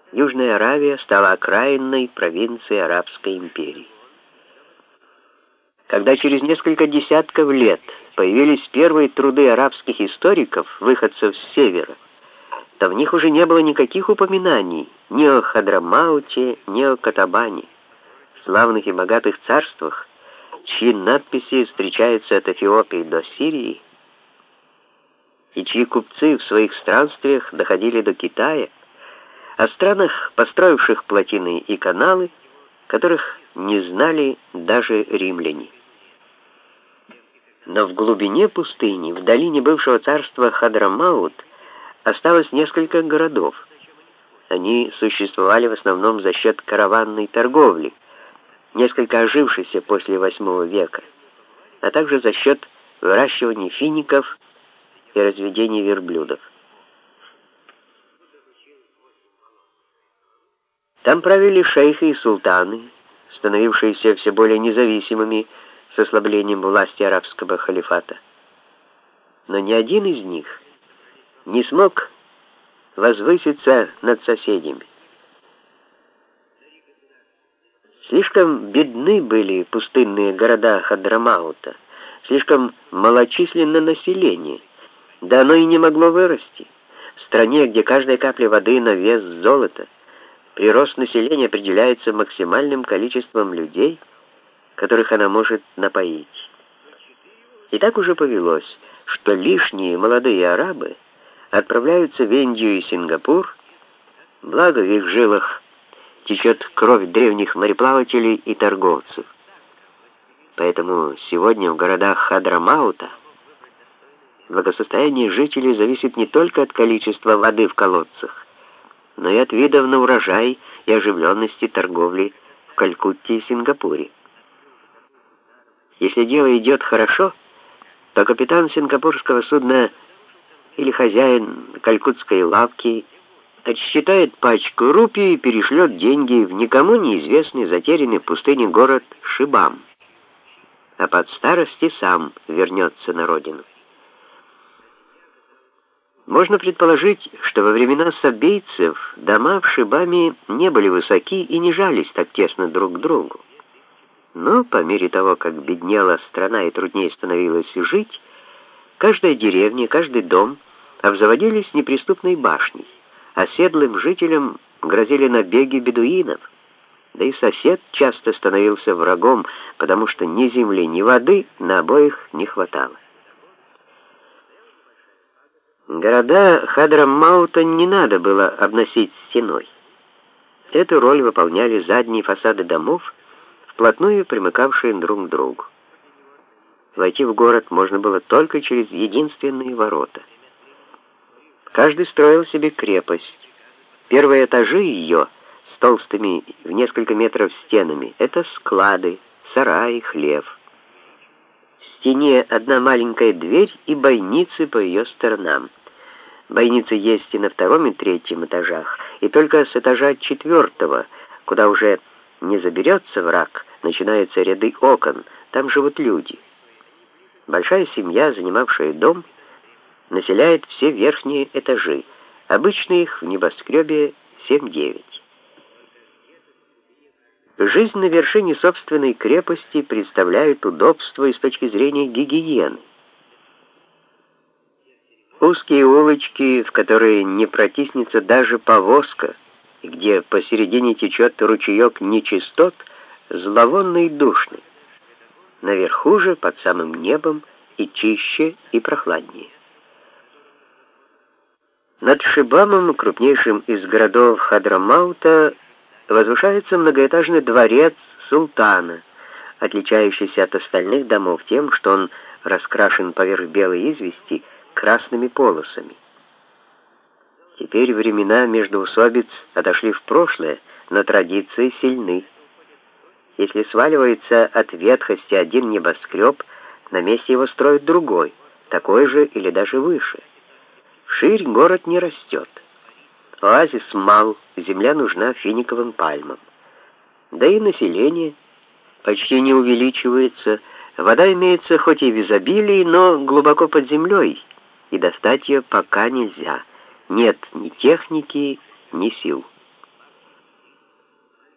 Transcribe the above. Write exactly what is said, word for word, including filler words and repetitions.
Южная Аравия стала окраинной провинцией Арабской империи. Когда через несколько десятков лет появились первые труды арабских историков, выходцев с севера, то в них уже не было никаких упоминаний ни о Хадрамауте, ни о Катабане, славных и богатых царствах, чьи надписи встречаются от Эфиопии до Сирии, и чьи купцы в своих странствиях доходили до Китая, о странах, построивших плотины и каналы, которых не знали даже римляне. Но в глубине пустыни, в долине бывшего царства Хадрамаут, осталось несколько городов. Они существовали в основном за счет караванной торговли, несколько ожившейся после восьмого века, а также за счет выращивания фиников и разведения верблюдов. Там правили шейхи и султаны, становившиеся все более независимыми с ослаблением власти арабского халифата. Но ни один из них не смог возвыситься над соседями. Слишком бедны были пустынные города Хадрамаута, слишком малочисленно население, да оно и не могло вырасти. В стране, где каждая капля воды на вес золота, прирост населения определяется максимальным количеством людей, которых она может напоить. И так уже повелось, что лишние молодые арабы отправляются в Индию и Сингапур, благо в их жилах течет кровь древних мореплавателей и торговцев. Поэтому сегодня в городах Хадрамаута благосостояние жителей зависит не только от количества воды в колодцах, но и от видов на урожай и оживленности торговли в Калькутте и Сингапуре. Если дело идет хорошо, то капитан сингапурского судна или хозяин калькутской лавки отсчитает пачку рупий и перешлет деньги в никому неизвестный затерянный в пустыне город Шибам, а под старости сам вернется на родину. Можно предположить, что во времена сабейцев дома в Шибаме не были высоки и не жались так тесно друг к другу. Но по мере того, как беднела страна и труднее становилось жить, каждая деревня, каждый дом обзаводились неприступной башней, а седлым жителям грозили набеги бедуинов, да и сосед часто становился врагом, потому что ни земли, ни воды на обоих не хватало. Города Хадрамаута не надо было обносить стеной. Эту роль выполняли задние фасады домов, вплотную примыкавшие друг к другу. Войти в город можно было только через единственные ворота. Каждый строил себе крепость. Первые этажи ее с толстыми в несколько метров стенами — это склады, сараи, хлев. В стене одна маленькая дверь и бойницы по ее сторонам. Бойницы есть и на втором и третьем этажах, и только с этажа четвертого, куда уже не заберется враг, начинаются ряды окон, там живут люди. Большая семья, занимавшая дом, населяет все верхние этажи, обычно их в небоскребе семь-девять. Жизнь на вершине собственной крепости представляет удобство и с точки зрения гигиены. Узкие улочки, в которые не протиснется даже повозка, и где посередине течет ручеек нечистот, зловонный и душный. Наверху же, под самым небом, и чище, и прохладнее. Над Шибамом, крупнейшим из городов Хадрамаута, возвышается многоэтажный дворец султана, отличающийся от остальных домов тем, что он раскрашен поверх белой извести красными полосами. Теперь времена междоусобиц отошли в прошлое, но традиции сильны. Если сваливается от ветхости один небоскреб, на месте его строят другой, такой же или даже выше. Вширь город не растет. Оазис мал, земля нужна финиковым пальмам. Да и население почти не увеличивается, вода имеется хоть и в изобилии, но глубоко под землей, и достать ее пока нельзя. Нет ни техники, ни сил.